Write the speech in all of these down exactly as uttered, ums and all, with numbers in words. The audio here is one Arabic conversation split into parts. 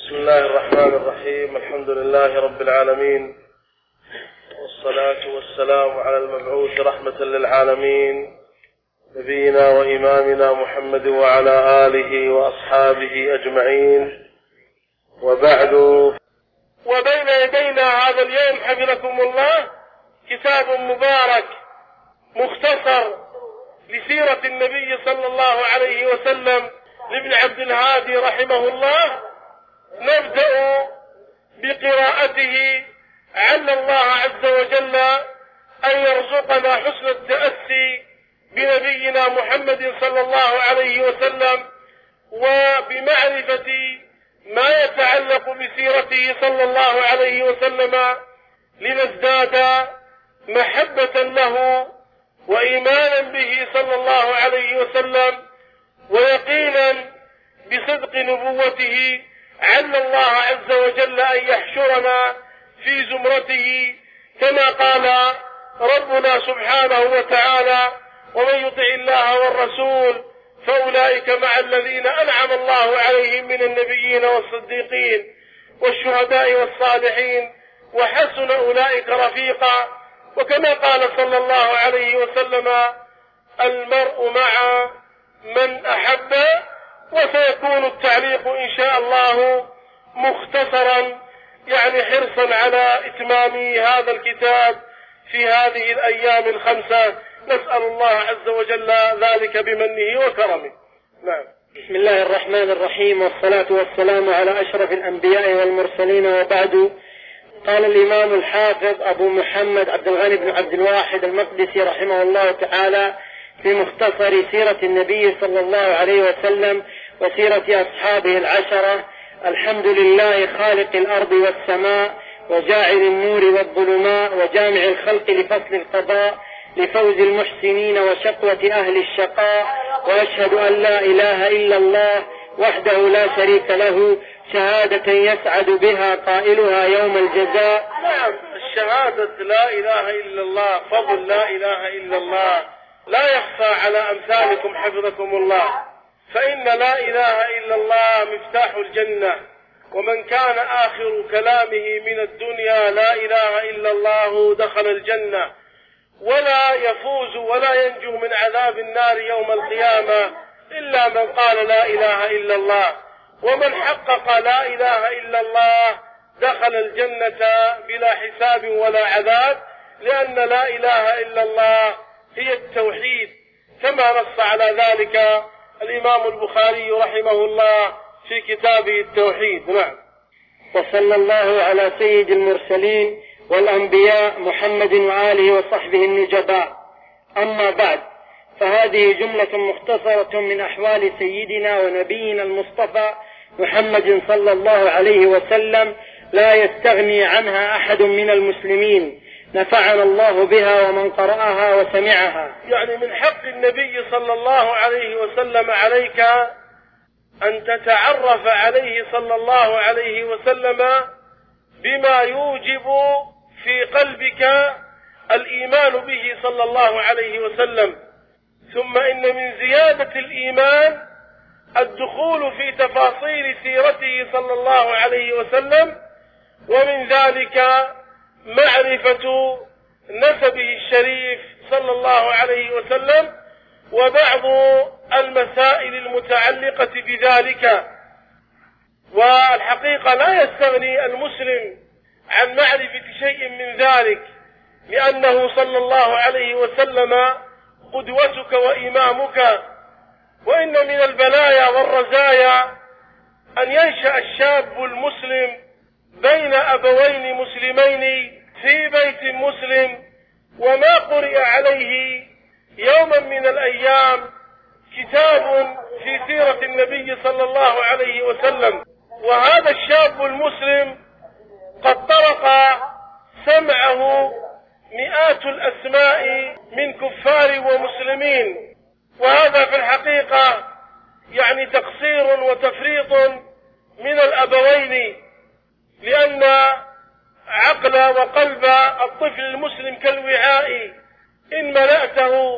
بسم الله الرحمن الرحيم. الحمد لله رب العالمين، والصلاة والسلام على المبعوث رحمة للعالمين نبينا وإمامنا محمد وعلى آله وأصحابه أجمعين، وبعد. وبين يدينا هذا اليوم حفظكم الله كتاب مبارك مختصر لسيرة النبي صلى الله عليه وسلم لابن عبد الهادي رحمه الله. نبدأ بقراءته، عل الله عز وجل أن يرزقنا حسن التأسي بنبينا محمد صلى الله عليه وسلم، وبمعرفة ما يتعلق بسيرته صلى الله عليه وسلم، لنزداد محبة له وإيمانا به صلى الله عليه وسلم، ويقينا بصدق نبوته. عل الله عز وجل أن يحشرنا في زمرته كما قال ربنا سبحانه وتعالى: ومن يطع الله والرسول فأولئك مع الذين أنعم الله عليهم من النبيين والصديقين والشهداء والصالحين وحسن أولئك رفيقا. وكما قال صلى الله عليه وسلم: المرء مع من أحب. وسيكون التعليق إن شاء الله مختصرا، يعني حرصا على إتمام هذا الكتاب في هذه الأيام الخمسة. نسأل الله عز وجل ذلك بمنه وكرمه. نعم. بسم الله الرحمن الرحيم، والصلاة والسلام على أشرف الأنبياء والمرسلين، وبعد. قال الإمام الحافظ أبو محمد عبد الغني بن عبد الواحد المقدسي رحمه الله تعالى في مختصر سيرة النبي صلى الله عليه وسلم وسيرة أصحابه العشرة: الحمد لله خالق الأرض والسماء، وجاعل النور والظلماء، وجامع الخلق لفصل القضاء، لفوز المحسنين وشقوة أهل الشقاء، وأشهد أن لا إله إلا الله وحده لا شريك له، شهادة يسعد بها قائلها يوم الجزاء. نعم، الشهادة لا إله إلا الله، فضل لا إله إلا الله لا يخفى على أمثالكم حفظكم الله، فإن لا إله إلا الله مفتاح الجنة. ومن كان آخر كلامه من الدنيا لا إله إلا الله دخل الجنة، ولا يفوز ولا ينجو من عذاب النار يوم القيامة إلا من قال لا إله إلا الله. ومن حقق لا إله إلا الله دخل الجنة بلا حساب ولا عذاب، لأن لا إله إلا الله هي التوحيد، كما نص على ذلك الإمام البخاري رحمه الله في كتابه التوحيد. نعم. وصلى الله على سيد المرسلين والأنبياء محمد وآله وصحبه النجباء. أما بعد، فهذه جملة مختصرة من أحوال سيدنا ونبينا المصطفى محمد صلى الله عليه وسلم، لا يستغني عنها أحد من المسلمين، نفعنا الله بها ومن قرأها وسمعها. يعني من حق النبي صلى الله عليه وسلم عليك أن تتعرف عليه صلى الله عليه وسلم بما يوجب في قلبك الإيمان به صلى الله عليه وسلم. ثم إن من زيادة الإيمان الدخول في تفاصيل سيرته صلى الله عليه وسلم، ومن ذلك معرفة نسبه الشريف صلى الله عليه وسلم وبعض المسائل المتعلقة بذلك. والحقيقة لا يستغني المسلم عن معرفة شيء من ذلك، لأنه صلى الله عليه وسلم قدوتك وإمامك. وإن من البلايا والرزايا أن ينشأ الشاب المسلم بين أبوين مسلمين في بيت مسلم، وما قرئ عليه يوما من الأيام كتاب في سيرة النبي صلى الله عليه وسلم. وهذا الشاب المسلم قد طرق سمعه مئات الأسماء من كفار ومسلمين، وهذا في الحقيقة يعني تقصير وتفريط من الأبوين، لأن عقل وقلب الطفل المسلم كالوعاء، إن ملأته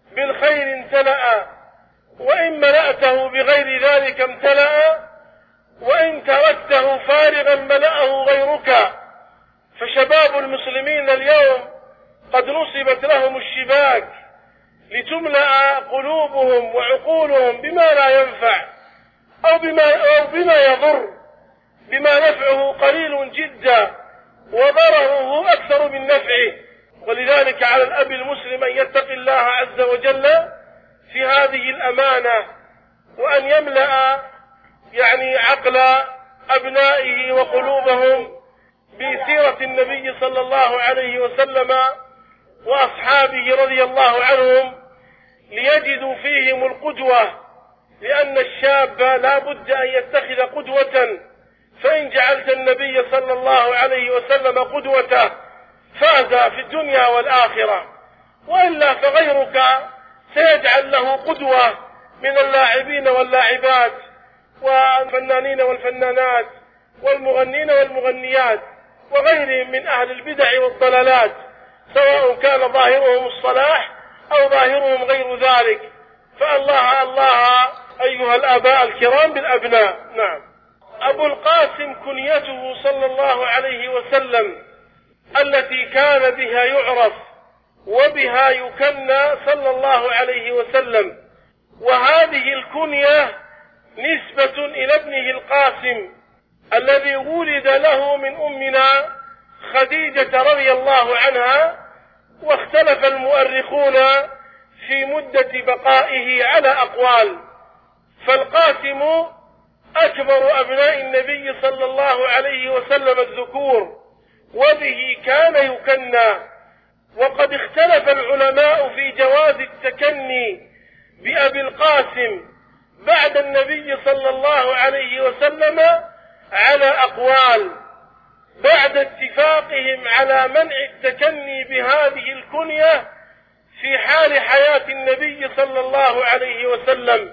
بالخير امتلأ، وإن ملأته بغير ذلك امتلأ. وإن تركته فارغا ملأه غيرك. فشباب المسلمين اليوم قد نصبت لهم الشباك لتملأ قلوبهم وعقولهم بما لا ينفع أو بما, أو بما يضر، بما نفعه قليل جدا وضرره أكثر من نفعه. ولذلك على الأب المسلم أن يتقي الله عز وجل في هذه الأمانة، وأن يملأ يعني عقل أبنائه وقلوبهم بسيرة النبي صلى الله عليه وسلم وأصحابه رضي الله عنهم ليجدوا فيهم القدوة، لأن الشاب لا بد أن يتخذ قدوة، فإن جعلت النبي صلى الله عليه وسلم قدوته فاز في الدنيا والآخرة، وإلا فغيرك سيجعل له قدوة من اللاعبين واللاعبات والفنانين والفنانات والمغنين والمغنيات وغيرهم من أهل البدع والضلالات، سواء كان ظاهرهم الصلاح أو ظاهرهم غير ذلك. فالله الله أيها الآباء الكرام بالأبناء. نعم. أبو القاسم كنيته صلى الله عليه وسلم التي كان بها يعرف وبها يكنى صلى الله عليه وسلم، وهذه الكنية نسبة إلى ابنه القاسم الذي ولد له من أمنا خديجة رضي الله عنها، واختلف المؤرخون في مدة بقائه على أقوال، فالقاسم أكبر أبناء النبي صلى الله عليه وسلم الذكور، وبه كان يكنى. وقد اختلف العلماء في جواز التكني بأبي القاسم بعد النبي صلى الله عليه وسلم على أقوال، بعد اتفاقهم على منع التكني بهذه الكنية في حال حياة النبي صلى الله عليه وسلم.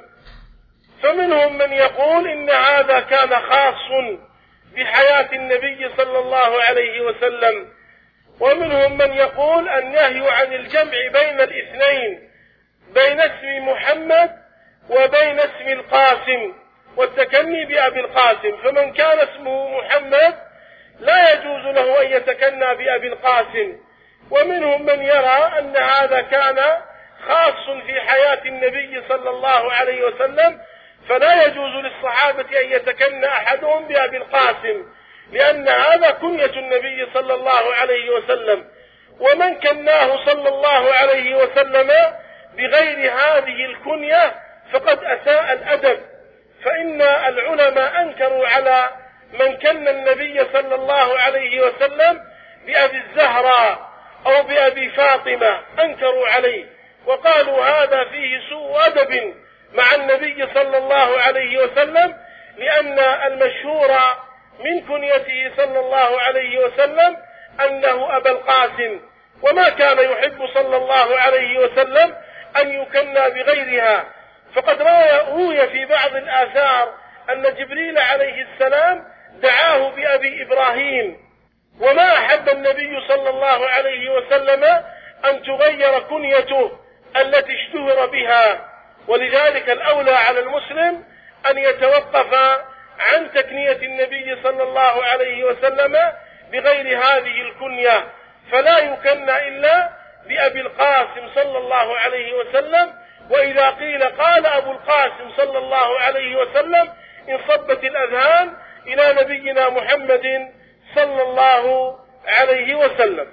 فمنهم من يقول إن هذا كان خاص بحياة النبي صلى الله عليه وسلم، ومنهم من يقول النهي عن الجمع بين الاثنين، بين اسم محمد وبين اسم القاسم، والتكني بأبي القاسم، فمن كان اسمه محمد لا يجوز له أن يتكنى بأبي القاسم. ومنهم من يرى أن هذا كان خاص في حياة النبي صلى الله عليه وسلم، فلا يجوز للصحابة أن يتكنى أحدهم بأبي القاسم، لأن هذا كنية النبي صلى الله عليه وسلم. ومن كناه صلى الله عليه وسلم بغير هذه الكنية فقد أساء الأدب، فإن العلماء أنكروا على من كن النبي صلى الله عليه وسلم بأبي الزهراء أو بأبي فاطمة، أنكروا عليه وقالوا هذا فيه سوء أدب مع النبي صلى الله عليه وسلم، لأن المشهور من كنيته صلى الله عليه وسلم أنه أبا القاسم، وما كان يحب صلى الله عليه وسلم أن يكنى بغيرها. فقد روي في بعض الآثار أن جبريل عليه السلام دعاه بأبي إبراهيم، وما أحب النبي صلى الله عليه وسلم أن تغير كنيته التي اشتهر بها. ولذلك الأولى على المسلم أن يتوقف عن تكنية النبي صلى الله عليه وسلم بغير هذه الكنية، فلا يكنى إلا بأبي القاسم صلى الله عليه وسلم. وإذا قيل قال أبو القاسم صلى الله عليه وسلم انصبت الأذهان إلى نبينا محمد صلى الله عليه وسلم.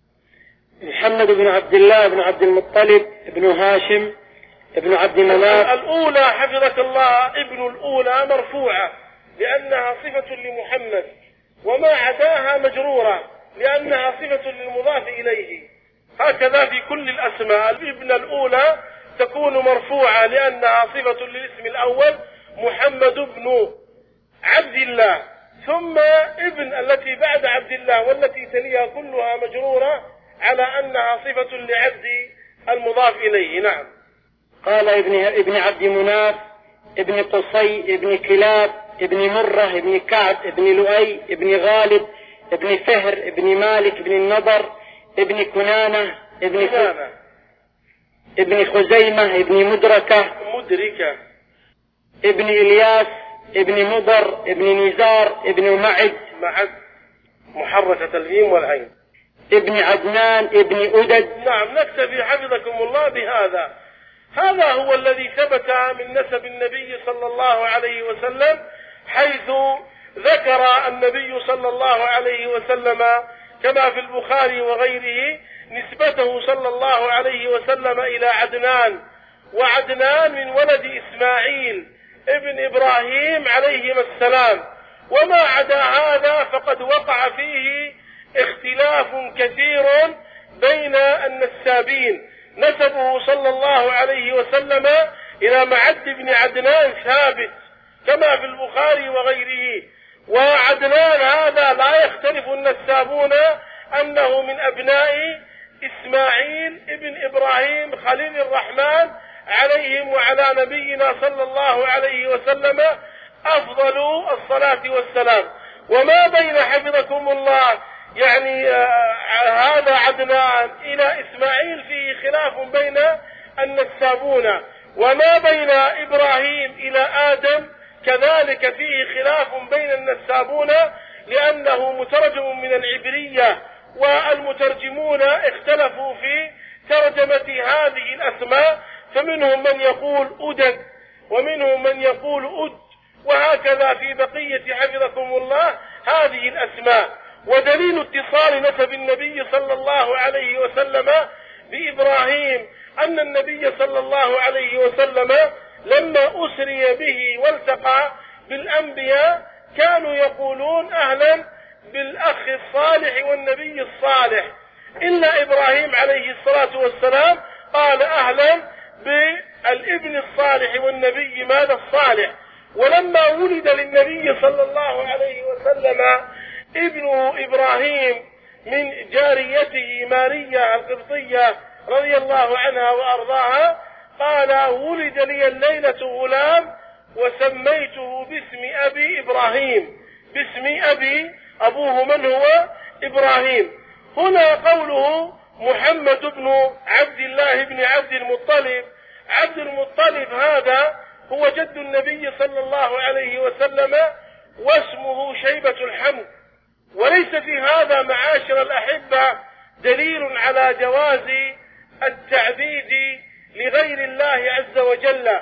محمد بن عبد الله بن عبد المطلب بن هاشم ابن عبد مناف. الأولى حفظك الله ابن الأولى مرفوعة لأنها صفة لمحمد، وما عداها مجرورة لأنها صفة للمضاف إليه. هكذا في كل الأسماء، الابن الأولى تكون مرفوعة لأنها صفة للاسم الأول محمد بن عبد الله، ثم ابن التي بعد عبد الله والتي تليها كلها مجرورة على أنها صفة لعبد المضاف إليه. نعم. قال ابن, ابن عبد مناف ابن قصي ابن كلاب ابن مرة ابن كعب ابن لؤي ابن غالب ابن فهر ابن مالك ابن النضر ابن كنانة ابن كنانة ابن خزيمة ابن مدركة مدركة ابن إلياس ابن مضر ابن نزار ابن معد معد محركة الميم والعين. ابن عدنان ابن أدد. نعم، نكتفي حفظكم الله بهذا. هذا هو الذي ثبت من نسب النبي صلى الله عليه وسلم، حيث ذكر النبي صلى الله عليه وسلم كما في البخاري وغيره نسبته صلى الله عليه وسلم إلى عدنان، وعدنان من ولد إسماعيل ابن إبراهيم عليهما السلام. وما عدا هذا فقد وقع فيه اختلاف كثير بين النسابين. نسبه صلى الله عليه وسلم إلى معد بن عدنان ثابت كما في البخاري وغيره، وعدنان هذا لا يختلف النسابون أنه من أبناء إسماعيل ابن إبراهيم خليل الرحمن عليهم وعلى نبينا صلى الله عليه وسلم أفضل الصلاة والسلام. وما بين حفظكم الله يعني هذا عدنان إلى إسماعيل فيه خلاف بين النسابون، وما بين إبراهيم إلى آدم كذلك فيه خلاف بين النسابون، لأنه مترجم من العبرية، والمترجمون اختلفوا في ترجمة هذه الأسماء، فمنهم من يقول أدد ومنهم من يقول أد، وهكذا في بقية حفظكم الله هذه الأسماء. ودليل اتصال نسب النبي صلى الله عليه وسلم بإبراهيم أن النبي صلى الله عليه وسلم لما أسري به والتقى بالأنبياء كانوا يقولون أهلا بالأخ الصالح والنبي الصالح، إلا إبراهيم عليه الصلاة والسلام قال أهلا بالابن الصالح والنبي ماذا الصالح. ولما ولد للنبي صلى الله عليه وسلم ابن إبراهيم من جاريته ماريا القبطية رضي الله عنها وأرضاها قال ولد لي الليلة غلام وسميته باسم أبي إبراهيم، باسم أبي أبوه من هو إبراهيم. هنا قوله محمد بن عبد الله بن عبد المطلب، عبد المطلب هذا هو جد النبي صلى الله عليه وسلم واسمه شيبة الحمد. وليس في هذا معاشر الأحبة دليل على جواز التعبيد لغير الله عز وجل،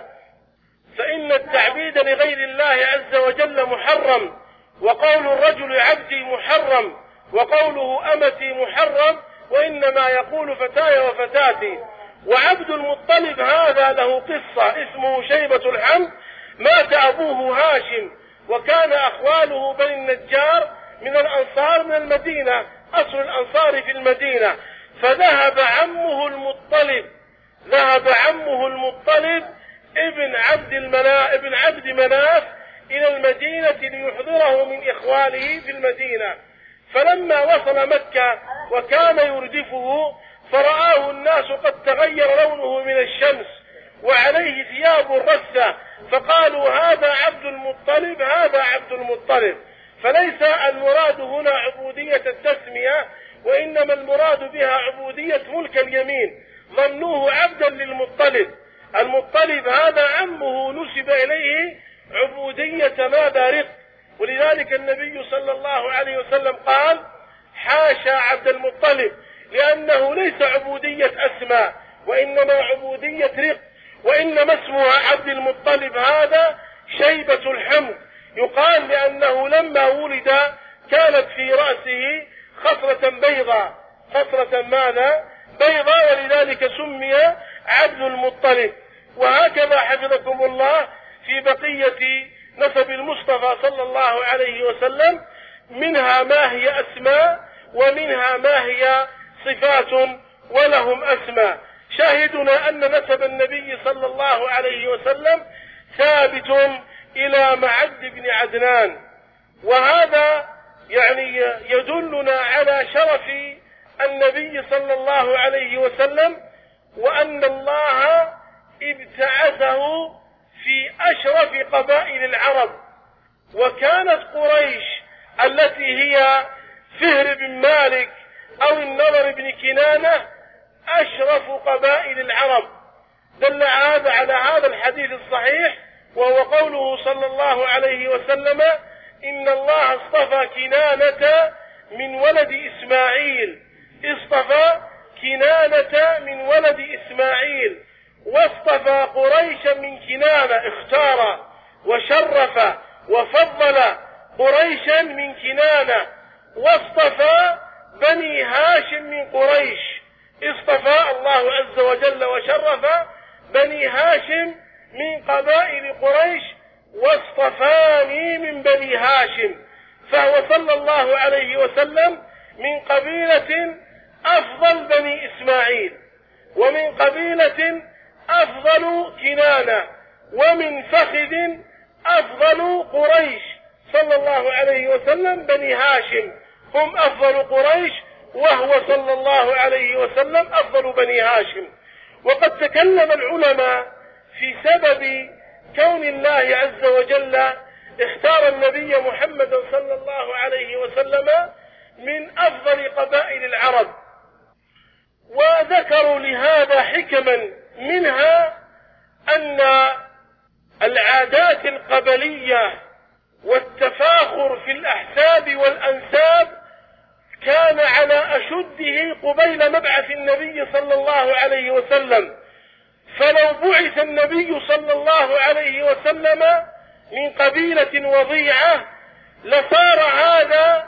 فإن التعبيد لغير الله عز وجل محرم، وقول الرجل عبدي محرم، وقوله أمتي محرم، وإنما يقول فتاي وفتاتي. وعبد المطلب هذا له قصة، اسمه شيبة الحمد، مات أبوه هاشم، وكان أخواله بني النجار من الأنصار من المدينة، أصل الأنصار في المدينة، فذهب عمه المطلب ذهب عمه المطلب ابن عبد المنا ابن عبد مناف إلى المدينة ليحضره من إخواله في المدينة. فلما وصل مكة وكان يردفه فرآه الناس قد تغير لونه من الشمس وعليه ثياب رثة، فقالوا هذا عبد المطلب هذا عبد المطلب. فليس المراد هنا عبودية التسمية، وإنما المراد بها عبودية ملك اليمين، ظنوه عبدا للمطلب. المطلب هذا عمه نسب إليه عبودية ماذا رق، ولذلك النبي صلى الله عليه وسلم قال حاشا عبد المطلب، لأنه ليس عبودية أسماء وإنما عبودية رق، وإنما اسمها عبد المطلب هذا شيبة الحمد. يقال لأنه لما ولد كانت في رأسه خصلة بيضاء، خصلة ماذا بيضاء، ولذلك سمي عبد المطلب. وهكذا حفظكم الله في بقية نسب المصطفى صلى الله عليه وسلم، منها ما هي أسماء ومنها ما هي صفات ولهم أسماء. شاهدنا أن نسب النبي صلى الله عليه وسلم ثابت إلى معد بن عدنان، وهذا يعني يدلنا على شرف النبي صلى الله عليه وسلم، وأن الله ابتعثه في أشرف قبائل العرب. وكانت قريش التي هي فهر بن مالك أو النضر بن كنانة أشرف قبائل العرب. دل هذا على هذا الحديث الصحيح وهو قوله صلى الله عليه وسلم: إن الله اصطفى كنانة من ولد إسماعيل، اصطفى كنانة من ولد إسماعيل، واصطفى قريشا من كنانة، اختار وشرف وفضل قريشا من كنانة، واصطفى بني هاشم من قريش، اصطفى الله عز وجل وشرف بني هاشم من قبائل قريش، واصطفاني من بني هاشم، فهو صلى الله عليه وسلم من قبيلة أفضل بني إسماعيل، ومن قبيلة أفضل كنانة، ومن فخذ أفضل قريش، صلى الله عليه وسلم بني هاشم هم أفضل قريش، وهو صلى الله عليه وسلم أفضل بني هاشم. وقد تكلم العلماء في سبب كون الله عز وجل اختار النبي محمد صلى الله عليه وسلم من أفضل قبائل العرب، وذكروا لهذا حكما، منها أن العادات القبلية والتفاخر في الأحساب والأنساب كان على أشده قبيل مبعث النبي صلى الله عليه وسلم، فلو بعث النبي صلى الله عليه وسلم من قبيلة وضيعة لصار هذا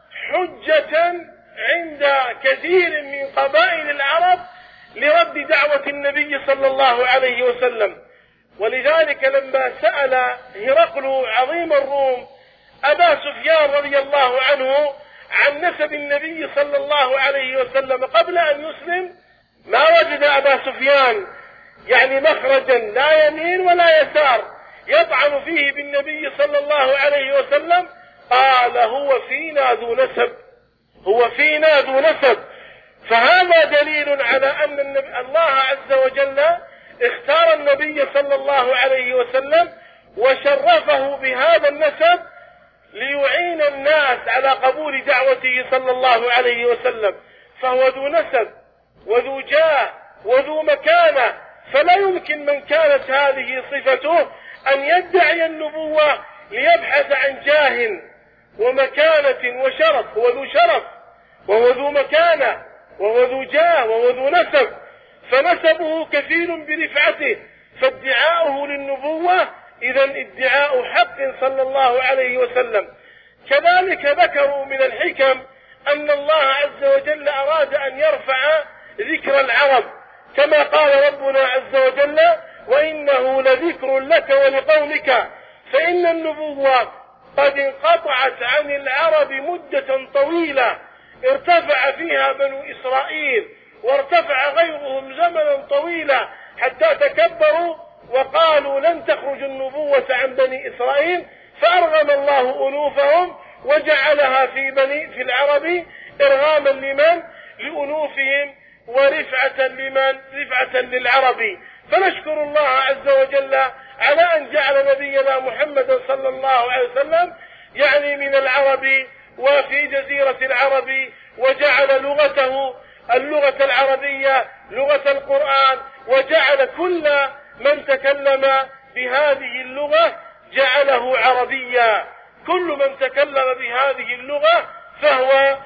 حجة عند كثير من قبائل العرب لرد دعوة النبي صلى الله عليه وسلم. ولذلك لما سأل هرقل عظيم الروم أبا سفيان رضي الله عنه عن نسب النبي صلى الله عليه وسلم قبل أن يسلم، ما وجد أبا سفيان يعني مخرجا لا يمين ولا يسار يطعن فيه بالنبي صلى الله عليه وسلم، قال: هو فينا ذو نسب، هو فينا ذو نسب. فهذا دليل على أن الله عز وجل اختار النبي صلى الله عليه وسلم وشرفه بهذا النسب ليعين الناس على قبول دعوته صلى الله عليه وسلم، فهو ذو نسب وذو جاه وذو مكانة، فلا يمكن من كانت هذه صفته أن يدعي النبوة ليبحث عن جاه ومكانة وشرف. هو ذو شرف وهو ذو مكانة وهو ذو جاه وهو ذو نسب، فنسبه كفيل برفعته، فادعاؤه للنبوة إذا ادعاء حق صلى الله عليه وسلم. كذلك ذكروا من الحكم أن الله عز وجل أراد أن يرفع ذكر العرب، كما قال ربنا عز وجل: وإنه لذكر لك ولقومك. فإن النبوة قد انقطعت عن العرب مدة طويلة ارتفع فيها بنو إسرائيل، وارتفع غيرهم زمنا طويلا حتى تكبروا وقالوا لن تخرج النبوة عن بني إسرائيل، فأرغم الله أنوفهم وجعلها في بني في العرب إرغاما لمن؟ لأنوفهم ورفعة لمن؟ رفعة للعرب. فنشكر الله عز وجل على أن جعل نبينا محمد صلى الله عليه وسلم يعني من العرب وفي جزيرة العرب، وجعل لغته اللغة العربية لغة القرآن، وجعل كل من تكلم بهذه اللغة جعله عربيا، كل من تكلم بهذه اللغة فهو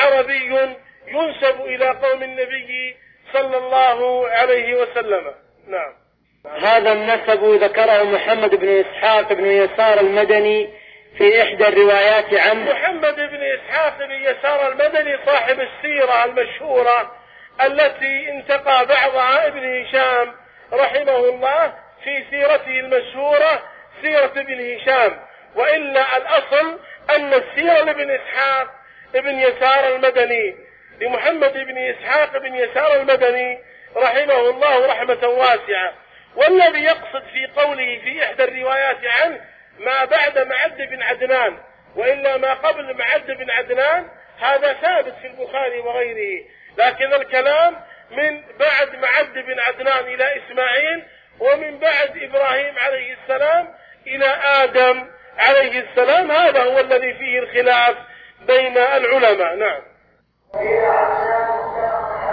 عربي ينسب إلى قوم النبي صلى الله عليه وسلم. نعم. هذا النسب ذكره محمد بن إسحاق بن يسار المدني في إحدى الروايات عنه. محمد بن إسحاق بن يسار المدني صاحب السيرة المشهورة التي انتقى بعضها ابن هشام رحمه الله في سيرته المشهورة سيرة ابن هشام، وإلا الأصل أن السيرة لابن إسحاق ابن يسار المدني لمحمد بن إسحاق بن يسار المدني رحمه الله رحمة واسعة. والذي يقصد في قوله في إحدى الروايات عنه ما بعد معد بن عدنان، وإلا ما قبل معد بن عدنان هذا ثابت في البخاري وغيره، لكن الكلام من بعد معد بن عدنان إلى إسماعيل، ومن بعد إبراهيم عليه السلام إلى آدم عليه السلام، هذا هو الذي فيه الخلاف بين العلماء. نعم.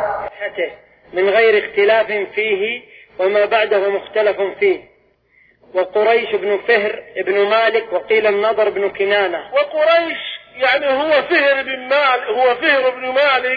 من غير اختلاف فيه وما بعده مختلف فيه. وقريش بن فهر بن مالك، وقيل النضر بن كنانة. وقريش يعني هو فهر بن مالك، هو فهر بن مالك،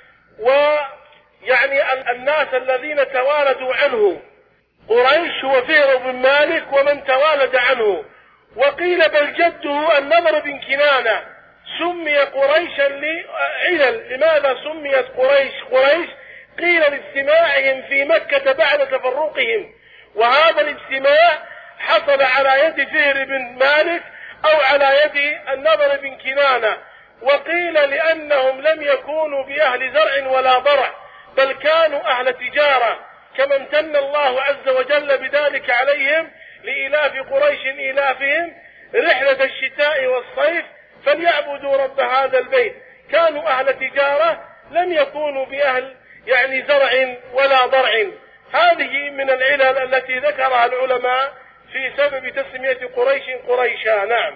ويعني الناس الذين توالدوا عنه. قريش هو فهر بن مالك ومن توالد عنه. وقيل بل جده النضر بن كنانة. سمي قريشا لعلل. لماذا سميت قريش قريش؟ قيل لاجتماعهم في مكة بعد تفرقهم، وهذا الاجتماع حصل على يد فهر بن مالك أو على يد النضر بن كنانة. وقيل لأنهم لم يكونوا بأهل زرع ولا ضرع، بل كانوا أهل تجارة، كما امتن الله عز وجل بذلك عليهم لإلاف قريش إلافهم رحلة الشتاء والصيف فليعبدوا رب هذا البيت. كانوا أهل تجارة، لم يكونوا بأهل يعني زرع ولا ضرع. هذه من العلل التي ذكرها العلماء في سبب تسمية قريش قريشا. نعم.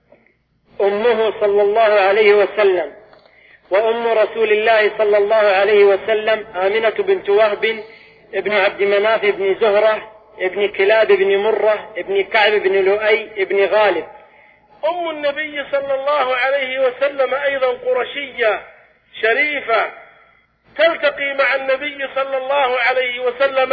أمه صلى الله عليه وسلم. وأم رسول الله صلى الله عليه وسلم آمنة بنت وهب ابن عبد مناف ابن زهرة ابن كلاب بن مرة ابن كعب بن لؤي ابن غالب. أم النبي صلى الله عليه وسلم أيضا قرشية شريفة، تلتقي مع النبي صلى الله عليه وسلم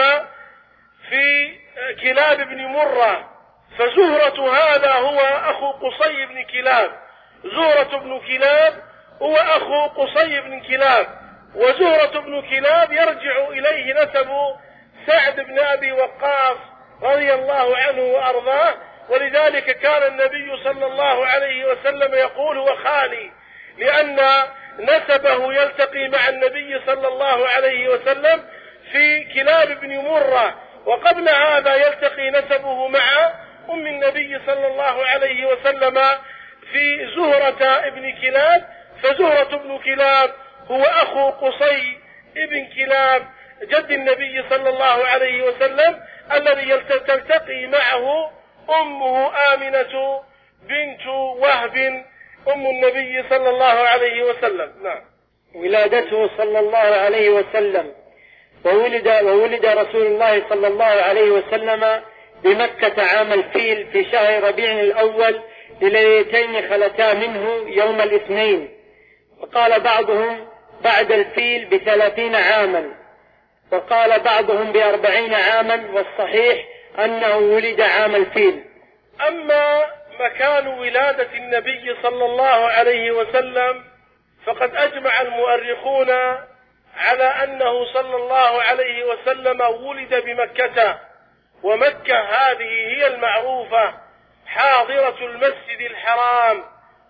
في كلاب بن مرة. فزهرة هذا هو أخو قصي بن كلاب. زهرة بن كلاب هو أخو قصي بن كلاب، وزهرة بن كلاب يرجع إليه نسب سعد بن أبي وقاص رضي الله عنه وأرضاه. ولذلك كان النبي صلى الله عليه وسلم يقول هو خالي، لأن نسبه يلتقي مع النبي صلى الله عليه وسلم في كلاب بن مرة، وقبل هذا يلتقي نسبه مع أم النبي صلى الله عليه وسلم في زهرة ابن كلاب. فزهرة بن كلاب هو أخو قصي ابن كلاب جد النبي صلى الله عليه وسلم، الذي تلتقي معه أمه آمنة بنت وهب أم النبي صلى الله عليه وسلم. نعم. ولادته صلى الله عليه وسلم. وولد, وولد رسول الله صلى الله عليه وسلم بمكة عام الفيل في شهر ربيع الأول لليلتين خلتا منه يوم الاثنين. وقال بعضهم بعد الفيل بثلاثين عاما، وقال بعضهم بأربعين عاما، والصحيح أنه ولد عام الفيل. أما مكان ولادة النبي صلى الله عليه وسلم فقد أجمع المؤرخون على أنه صلى الله عليه وسلم ولد بمكة، ومكة هذه هي المعروفة حاضرة المسجد الحرام.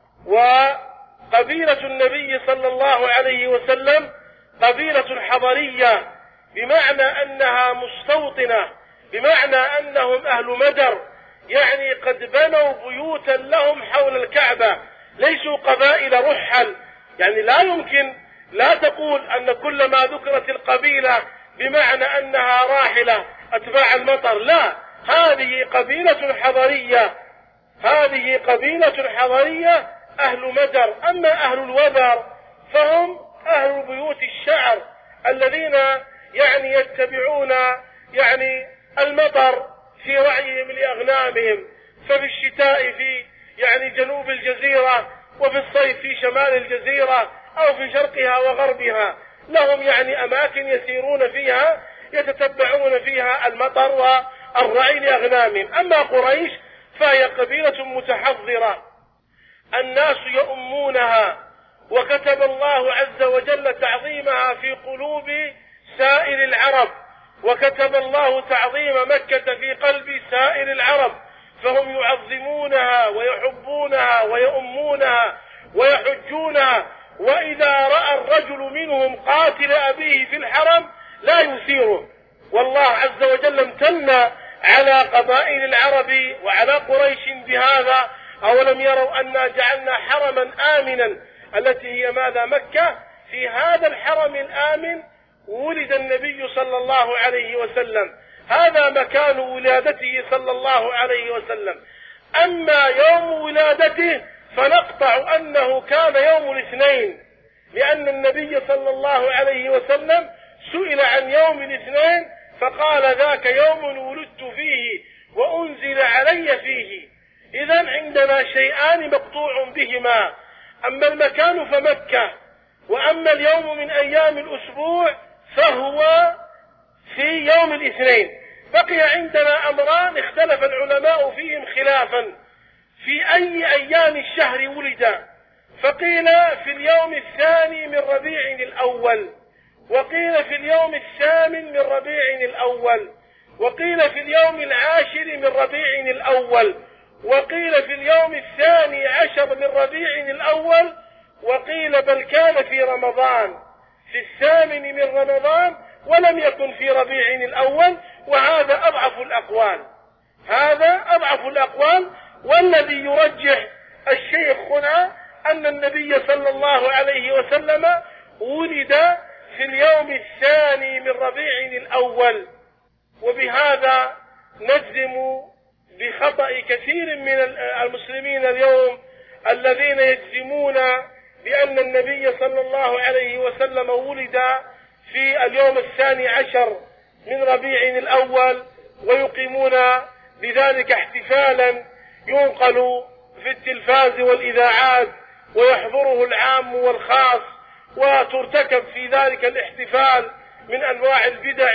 وقبيلة النبي صلى الله عليه وسلم قبيلة حضرية، بمعنى أنها مستوطنة، بمعنى أنهم أهل مدر، يعني قد بنوا بيوتا لهم حول الكعبة، ليسوا قبائل رحل. يعني لا يمكن لا تقول أن كل ما ذكرت القبيلة بمعنى أنها راحلة أتباع المطر، لا، هذه قبيلة حضرية، هذه قبيلة حضرية أهل مدر. أما أهل الوبر فهم أهل بيوت الشعر الذين يعني يتبعون يعني المطر في رعيهم لأغنامهم، ففي الشتاء في يعني جنوب الجزيرة، وفي الصيف في شمال الجزيرة أو في شرقها وغربها، لهم يعني أماكن يسيرون فيها يتتبعون فيها المطر والرعي لأغنامهم. أما قريش فهي قبيلة متحضرة، الناس يؤمونها، وكتب الله عز وجل تعظيمها في قلوب سائر العرب، وكتب الله تعظيم مكة في قلب سائر العرب، فهم يعظمونها ويحبونها ويؤمونها ويحجونها. وإذا رأى الرجل منهم قاتل أبيه في الحرم لا يثيره. والله عز وجل امتن على قبائل العرب وعلى قريش بهذا: أولم يروا أنا جعلنا حرما آمنا، التي هي ماذا؟ مكة. في هذا الحرم الآمن ولد النبي صلى الله عليه وسلم، هذا مكان ولادته صلى الله عليه وسلم. أما يوم ولادته فنقطع أنه كان يوم الاثنين، لأن النبي صلى الله عليه وسلم سئل عن يوم الاثنين فقال: ذاك يوم ولدت فيه وأنزل علي فيه. إذن عندنا شيئان مقطوع بهما، أما المكان فمكة، وأما اليوم من أيام الأسبوع فهو في يوم الاثنين. بقي عندنا أمران اختلف العلماء فيهم خلافا، في أي أيام الشهر ولد، فقيل في اليوم الثاني من ربيع الأول، وقيل في اليوم الثامن من ربيع الأول، وقيل في اليوم العاشر من ربيع الأول، وقيل في اليوم الثاني عشر من ربيع الأول، وقيل بل كان في رمضان في الثامن من رمضان ولم يكن في ربيع الأول، وهذا أضعف الأقوال. هذا أضعف الأقوال، والذي يرجح الشيخ هنا أن النبي صلى الله عليه وسلم ولد في اليوم الثاني من ربيع الأول. وبهذا نجزم بخطأ كثير من المسلمين اليوم الذين يجزمون بأن النبي صلى الله عليه وسلم ولد في اليوم الثاني عشر من ربيع الأول، ويقيمون بذلك احتفالا ينقل في التلفاز والإذاعات ويحضره العام والخاص، وترتكب في ذلك الاحتفال من أنواع البدع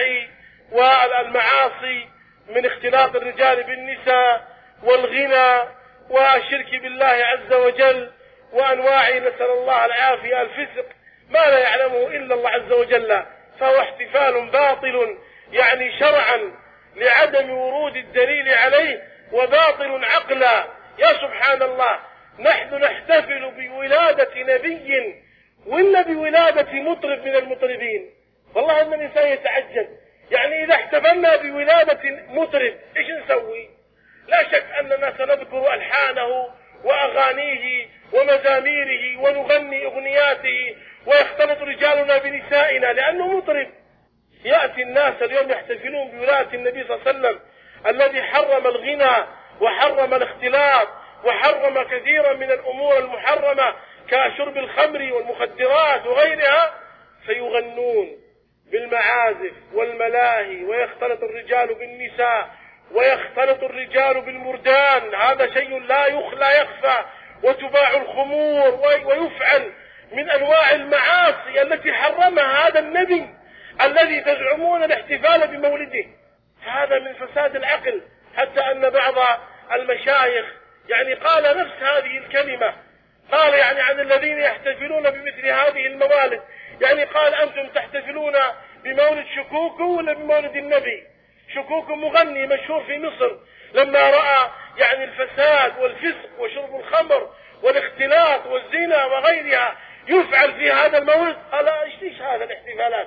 والمعاصي، من اختلاط الرجال بالنساء والغنى والشرك بالله عز وجل وأنواع نسأل الله العافية الفسق ما لا يعلمه إلا الله عز وجل. فهو احتفال باطل يعني شرعا لعدم ورود الدليل عليه، وباطل عقلا. يا سبحان الله، نحن نحتفل بولادة نبي ولا بولادة مطرب من المطربين؟ والله أن الإنسان يتعجب. يعني إذا احتفلنا بولادة مطرب إيش نسوي؟ لا شك أننا سنذكر ألحانه وأغانيه ومزاميره ونغني أغنياته ويختلط رجالنا بنسائنا لأنه مطرب. يأتي الناس اليوم يحتفلون بولادة النبي صلى الله عليه وسلم الذي حرم الغنى وحرم الاختلاط وحرم كثيرا من الأمور المحرمة كشرب الخمر والمخدرات وغيرها، فيغنون بالمعازف والملاهي ويختلط الرجال بالنساء ويختلط الرجال بالمردان. هذا شيء لا يخلى يخفى، وتباع الخمور ويفعل من أنواع المعاصي التي حرمها هذا النبي الذي تزعمون الاحتفال بمولده. هذا من فساد العقل، حتى أن بعض المشايخ يعني قال نفس هذه الكلمة، قال يعني عن الذين يحتفلون بمثل هذه الموالد، يعني قال أنتم تحتفلون بمولد شكوكو ولا بمولد النبي؟ شكوكو مغني مشهور في مصر لما رأى يعني الفساد والفسق وشرب الخمر والاختلاط والزنا وغيرها يفعل في هذا المولد، قال ايش هذا الاحتفالات؟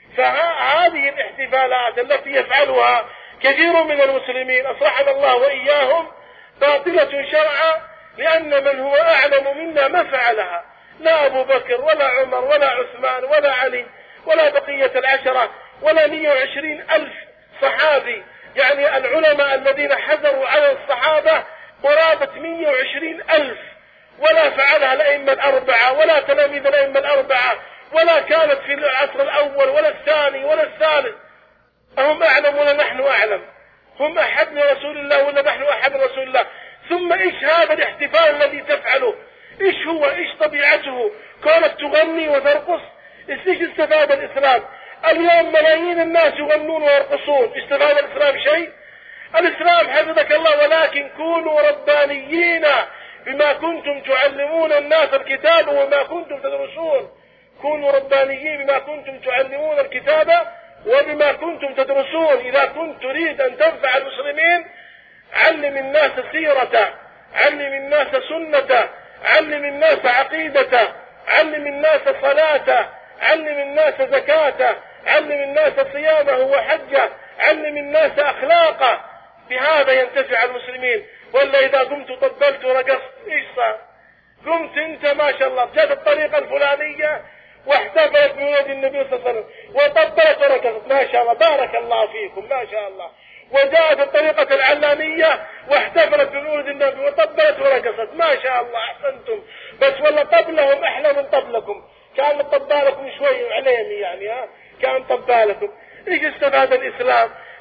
فهذه الاحتفالات التي يفعلها كثير من المسلمين أصلحنا الله وإياهم باطلة شرعا، لأن من هو أعلم منا ما فعلها، لا أبو بكر ولا عمر ولا عثمان ولا علي ولا بقية العشرة ولا مئة وعشرين ألف صحابي. يعني العلماء الذين حذروا على الصحابة قرابة مئة وعشرين ألف، ولا فعلها الأئمة الأربعة ولا تلاميذ الأئمة الأربعة، ولا كانت في العصر الأول ولا الثاني ولا الثالث. هم أعلم ولا نحن أعلم؟ هم أحب لرسول الله ولا نحن أحب رسول الله؟ ثم إيش هذا الاحتفال الذي تفعله؟ إيش هو؟ إيش طبيعته؟ كانت تغني وترقص؟ إيش استفاد الإسلام؟ اليوم ملايين الناس يغنون ويرقصون، استفاد الإسلام شيء؟ الإسلام حفظك الله ولكن كونوا ربانيين بما كنتم تعلمون الناس الكتاب وما كنتم تدرسون. كونوا ربانيين بما كنتم تعلمون الكتاب وبما كنتم تدرسون. إذا كنت تريد أن تنفع المسلمين علم الناس سيرة، علم الناس سنة، علم الناس عقيدة، علم الناس صلاة، علم الناس زكاة، علم الناس صيامه وحجه، علم الناس أخلاقه. بهذا ينتفع المسلمين. ولا إذا قمت طبلت ورقصت إيش صار؟ قمت أنت ما شاء الله جاءت الطريقة الفلانية واحتفلت بولد النبي صلى الله عليه وسلم وطبلت ورقصت، ما شاء الله بارك الله فيكم ما شاء الله. وجاءت الطريقة العلانية واحتفلت بولد النبي وطبلت ورقصت، ما شاء الله أحسنتم. بس والله طبلهم أحلى من طبلكم، كان طبالكم شوي عليمي يعني ها كان طبالكم. إيش استفاد الإسلام؟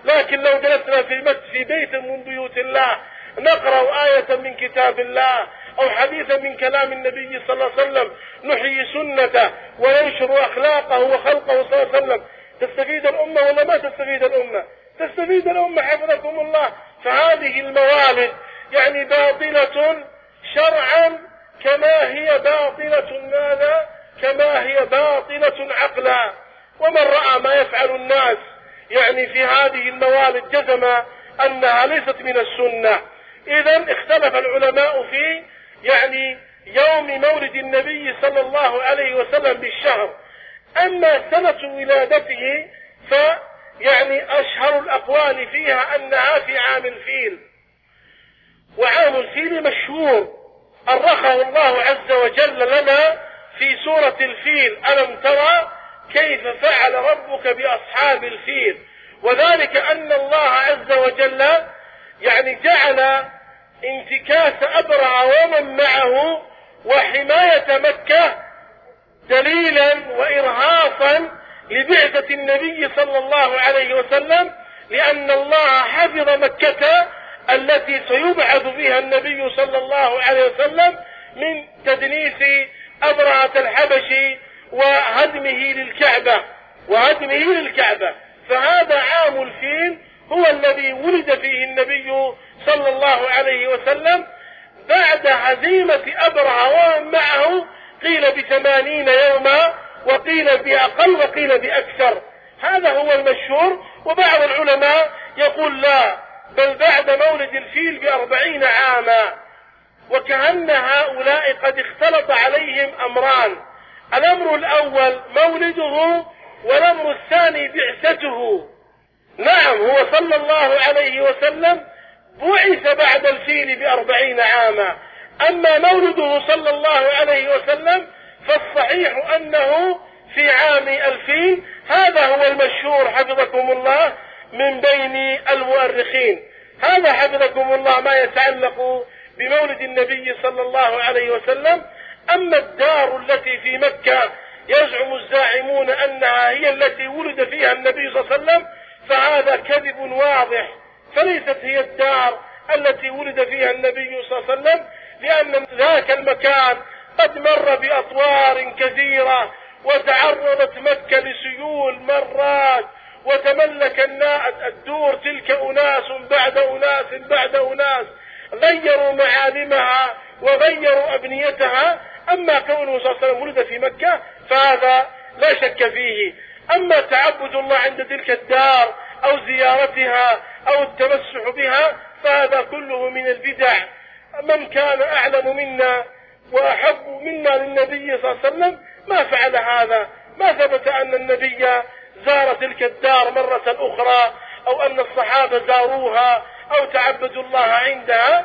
لكن لو جلسنا في في بيت من بيوت الله نقرأ آية من كتاب الله أو حديثا من كلام النبي صلى الله عليه وسلم نحيي سنته وننشر أخلاقه وخلقه صلى الله عليه وسلم، تستفيد الأمة ولا ما تستفيد الأمة؟ تستفيد الأمة حفظكم الله. فهذه الموالد يعني باطلة شرعا كما هي باطلة ماذا؟ كما هي باطلة عقلا. ومن رأى ما يفعل الناس يعني في هذه الموالد جزم أنها ليست من السنة. إذن اختلف العلماء في يعني يوم مولد النبي صلى الله عليه وسلم بالشهر. أما سنة ولادته فيعني أشهر الأقوال فيها أنها في عام الفيل، وعام الفيل مشهور أرخه الله عز وجل لنا في سورة الفيل: ألم ترى كيف فعل ربك بأصحاب الفيل؟ وذلك أن الله عز وجل يعني جعل انتكاس أبرهة ومن معه وحماية مكة دليلا وإرهاصا لبعثة النبي صلى الله عليه وسلم، لأن الله حفظ مكة التي سيبعث فيها النبي صلى الله عليه وسلم من تدنيس أبرهة الحبشي وهدمه للكعبة وهدمه للكعبة. فهذا عام الفيل هو الذي ولد فيه النبي صلى الله عليه وسلم بعد هزيمة أبرهة ومن معه، قيل بثمانين يوما وقيل بأقل وقيل بأكثر. هذا هو المشهور. وبعض العلماء يقول لا، بل بعد مولد الفيل بأربعين عاما. وكأن هؤلاء قد اختلط عليهم أمران: الأمر الأول مولده، والأمر الثاني بعثته. نعم، هو صلى الله عليه وسلم بعث بعد الفيل بأربعين عاما، أما مولده صلى الله عليه وسلم فالصحيح أنه في عام الفيل. هذا هو المشهور حفظكم الله من بين المؤرخين. هذا حفظكم الله ما يتعلق بمولد النبي صلى الله عليه وسلم. أما الدار التي في مكة يزعم الزاعمون أنها هي التي ولد فيها النبي صلى الله عليه وسلم فهذا كذب واضح، فليست هي الدار التي ولد فيها النبي صلى الله عليه وسلم، لأن ذاك المكان قد مر بأطوار كثيرة وتعرضت مكة لسيول مرات، وتملك الدور تلك أناس بعد أناس بعد أناس غيروا معالمها وغيروا أبنيتها. أما كونه صلى الله عليه وسلم ولد في مكة فهذا لا شك فيه. أما تعبد الله عند تلك الدار أو زيارتها أو التمسح بها فهذا كله من البدع. من كان أعلم منا وأحب منا للنبي صلى الله عليه وسلم ما فعل هذا. ما ثبت أن النبي زار تلك الدار مرة أخرى أو أن الصحابة زاروها أو تعبدوا الله عندها.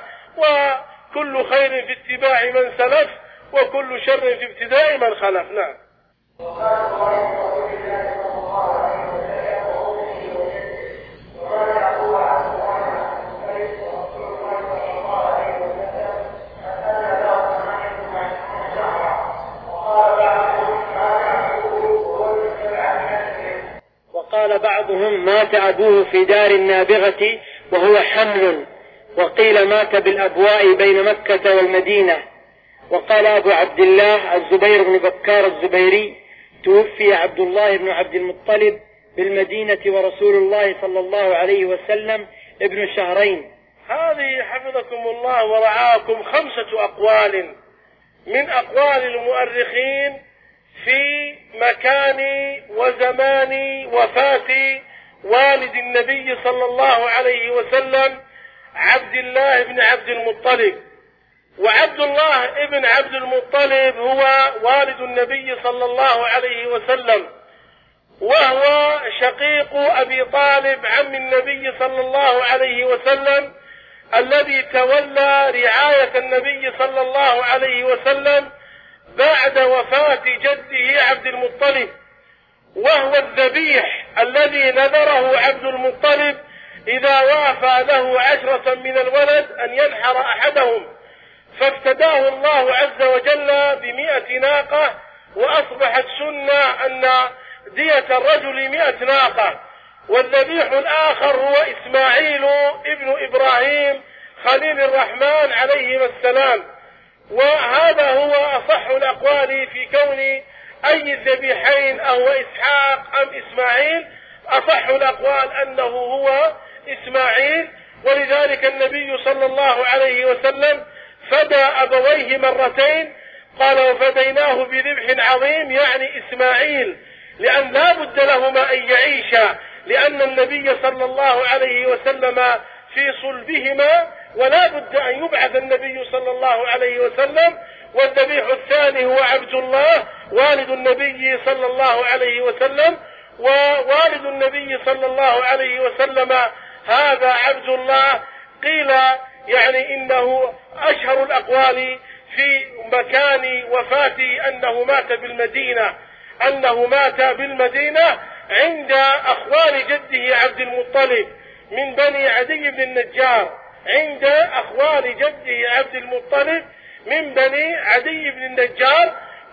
وكل خير في اتباع من سلف وكل شر في ابتداء من خلف. نعم. وقال بعضهم مات أبوه في دار النابغة وهو حمل، وقيل مات بالأبواء بين مكة والمدينة. وقال أبو عبد الله الزبير بن بكار الزبيري توفي عبد الله بن عبد المطلب بالمدينة ورسول الله صلى الله عليه وسلم ابن شهرين. هذه حفظكم الله ورعاكم خمسة أقوال من أقوال المؤرخين في مكان وزمان وفاة والد النبي صلى الله عليه وسلم عبد الله بن عبد المطلب. وعبد الله ابن عبد المطلب هو والد النبي صلى الله عليه وسلم، وهو شقيق أبي طالب عم النبي صلى الله عليه وسلم الذي تولى رعاية النبي صلى الله عليه وسلم بعد وفاة جده عبد المطلب، وهو الذبيح الذي نذره عبد المطلب إذا وافى له عشرة من الولد أن ينحر أحدهم، فافتداه الله عز وجل بمئة ناقة، وأصبحت سنة أن دية الرجل مئة ناقة. والذبيح الآخر هو إسماعيل ابن إبراهيم خليل الرحمن عليهما السلام. وهذا هو أصح الأقوال في كون أي الذبيحين أو إسحاق أم إسماعيل. أصح الأقوال أنه هو إسماعيل، ولذلك النبي صلى الله عليه وسلم فدى أبويه مرتين، قال وفديناه بذبح عظيم، يعني إسماعيل، لأن لا بد لهما أن يعيشا، لأن النبي صلى الله عليه وسلم في صلبهما، ولا بد أن يبعث النبي صلى الله عليه وسلم. والذبيح الثاني هو عبد الله والد النبي صلى الله عليه وسلم، ووالد النبي صلى الله عليه وسلم هذا عبد الله. قيل يعني إنه أشهر الأقوال في مكان وفاته أنه مات بالمدينة أنه مات بالمدينة عند أخوال جده عبد المطلب من بني عدي بن النجار، عند أخوال جده عبد المطلب من بني عدي بن النجار.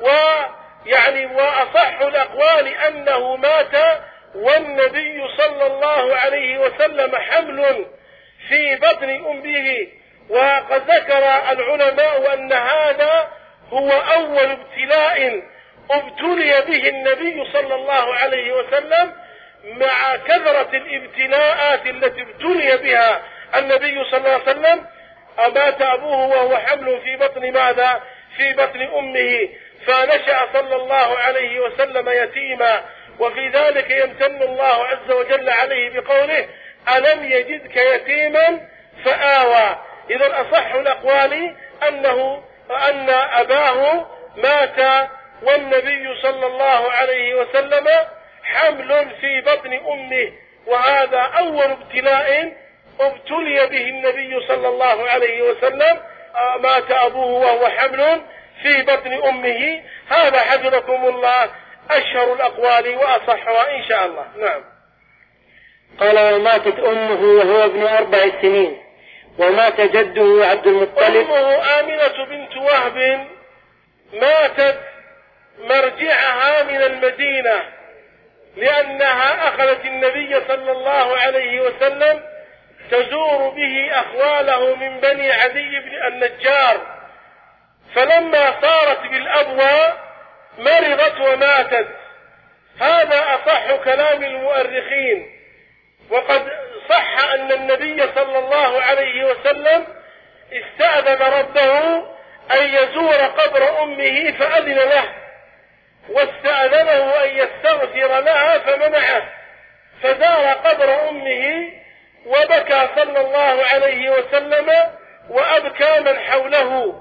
ويعني وأصح الأقوال أنه مات والنبي صلى الله عليه وسلم حمل في بطن أمه. وقد ذكر العلماء أن هذا هو أول ابتلاء ابتلي به النبي صلى الله عليه وسلم، مع كثرة الابتلاءات التي ابتلي بها النبي صلى الله عليه وسلم. أمات أبوه وهو حمل في بطن ماذا؟ في بطن أمه، فنشأ صلى الله عليه وسلم يتيما. وفي ذلك يمتن الله عز وجل عليه بقوله ألم يجدك يتيما فآوى. إذا أصح الأقوال أنه أن أباه مات والنبي صلى الله عليه وسلم حمل في بطن أمه، وهذا أول ابتلاء ابتلي به النبي صلى الله عليه وسلم. مات أبوه وهو حمل في بطن أمه. هذا حفظكم الله أشهر الأقوال وأصحها إن شاء الله. نعم. قال وماتت أمه وهو ابن أربع سنين، ومات جده عبد المطلب. أمه آمنة بنت وهب ماتت مرجعها من المدينة، لأنها أخذت النبي صلى الله عليه وسلم تزور به أخواله من بني عدي بن النجار، فلما صارت بالأبوى مرضت وماتت. هذا أصح كلام المؤرخين. وقد صح أن النبي صلى الله عليه وسلم استأذن ربه أن يزور قبر أمه فأذن له، واستأذنه أن يستغفر لها فمنعه، فزار قبر أمه وبكى صلى الله عليه وسلم وأبكى من حوله.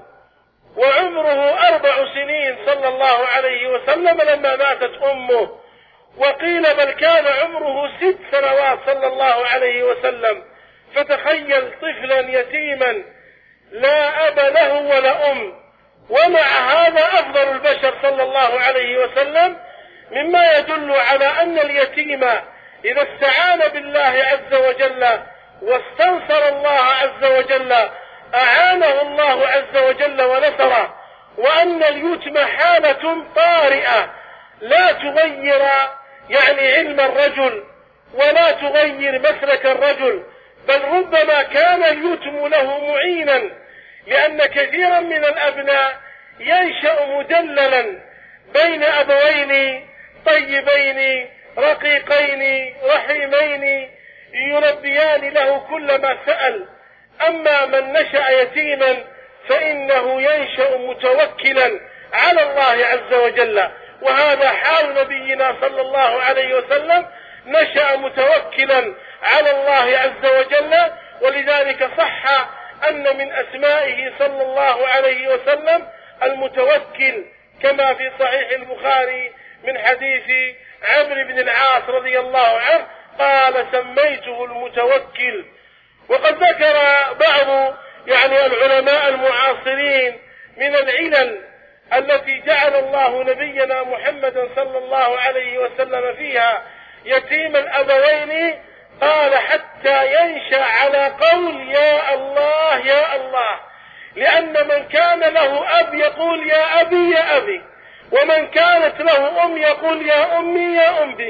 وعمره أربع سنين صلى الله عليه وسلم لما ماتت أمه، وقيل بل كان عمره ست سنوات صلى الله عليه وسلم. فتخيل طفلا يتيما لا أب له ولا أم، ومع هذا أفضل البشر صلى الله عليه وسلم، مما يدل على أن اليتيم إذا استعان بالله عز وجل واستنصر الله عز وجل أعانه الله عز وجل ونصره، وأن اليتم حالة طارئة لا تغير يعني علم الرجل ولا تغير مسلك الرجل، بل ربما كان اليتم له معينا، لأن كثيرا من الأبناء ينشأ مدللا بين أبوين طيبين رقيقين رحيمين يلبيان له كل ما سأل. أما من نشأ يتيما فإنه ينشأ متوكلا على الله عز وجل، وهذا حال نبينا صلى الله عليه وسلم، نشأ متوكلا على الله عز وجل. ولذلك صح أن من أسمائه صلى الله عليه وسلم المتوكل، كما في صحيح البخاري من حديث عمرو بن العاص رضي الله عنه قال سميته المتوكل. وقد ذكر بعض يعني العلماء المعاصرين من العلل التي جعل الله نبينا محمدا صلى الله عليه وسلم فيها يتيم الأبوين، قال حتى ينشأ على قول يا الله يا الله، لأن من كان له أب يقول يا أبي يا أبي، ومن كانت له أم يقول يا أمي يا أمي.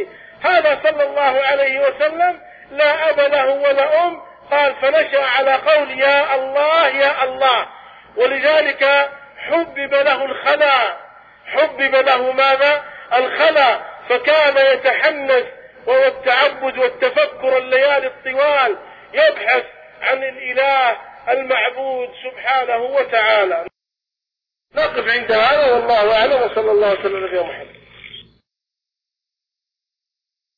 هذا صلى الله عليه وسلم لا أب له ولا أم، قال فنشأ على قول يا الله يا الله، ولذلك حبب له الخلا، حبب له ماذا؟ الخلا، فكان يتحنث وهو التعبد والتفكر الليالي الطوال يبحث عن الإله المعبود سبحانه وتعالى. نقف عند هذا والله أعلم، وصلى الله وسلم على محمد.